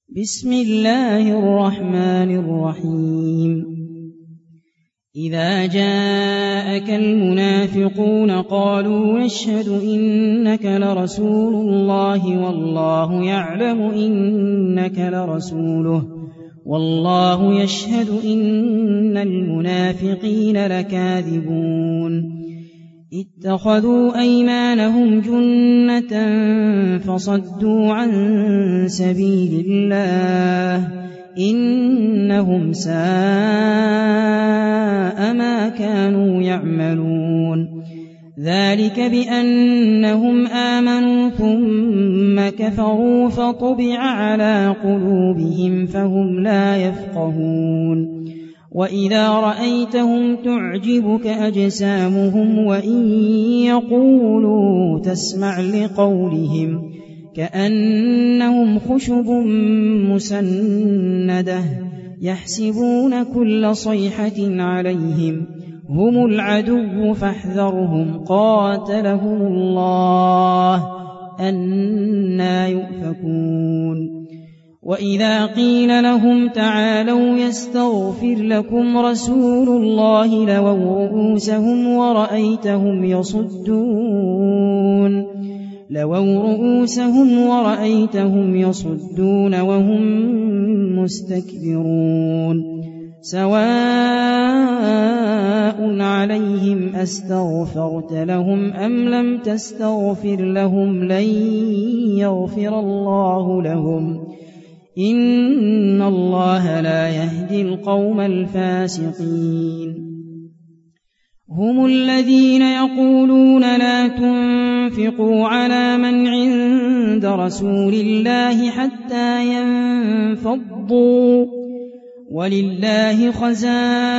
بسم الله الرحمن الرحيم إذا جاءك المنافقون قالوا نشهد إنك لرسول الله والله يعلم إنك لرسوله والله يشهد إن المنافقين لكاذبون اتخذوا أيمانهم جنة فصدوا عن سبيل الله إنهم ساء ما كانوا يعملون ذلك بأنهم آمنوا ثم كفروا فطبع على قلوبهم فهم لا يفقهون وإذا رأيتهم تعجبك أجسامهم وإن يقولوا تسمع لقولهم كأنهم خشب مسندة يحسبون كل صيحة عليهم هم العدو فاحذرهم قاتلهم الله أنى يؤفكون وإذا قيل لهم تعالوا يستغفر لكم رسول الله لووا رؤوسهم ورأيتهم يصدون وهم مستكبرون سواء عليهم أستغفرت لهم أم لم تستغفر لهم لن يغفر الله لهم إن الله لا يهدي القوم الفاسقين هم الذين يقولون لا تنفقوا على من عند رسول الله حتى ينفضوا ولله خزائن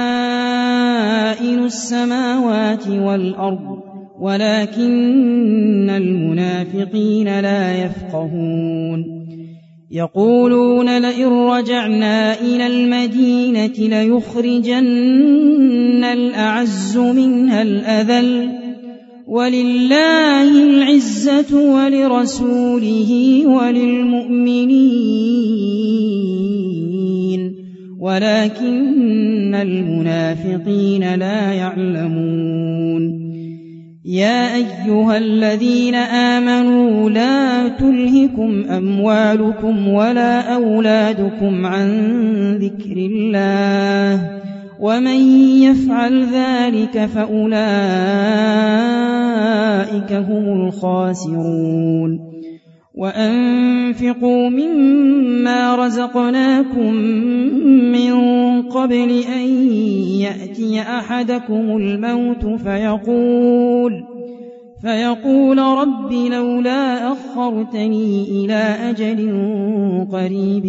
السماوات والأرض ولكن المنافقين لا يفقهون يقولون لئن رجعنا إلى المدينة ليخرجن الأعز منها الأذل ولله العزة ولرسوله وللمؤمنين ولكن المنافقين لا يعلمون يا أيها الذين آمنوا لا تلهكم أموالكم ولا أولادكم عن ذكر الله ومن يفعل ذلك فأولئك هم الخاسرون وأنفقوا مما رزقناكم من قبل أن يأتي أحدكم الموت فيقول رب لولا أخرتني إلى أجل قريب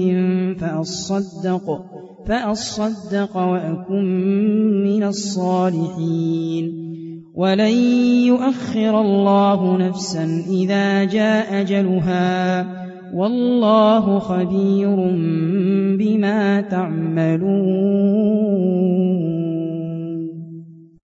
فأصدق وأكن من الصالحين ولن يؤخر الله نفسا إذا جاء أجلها والله خبير بما تعملون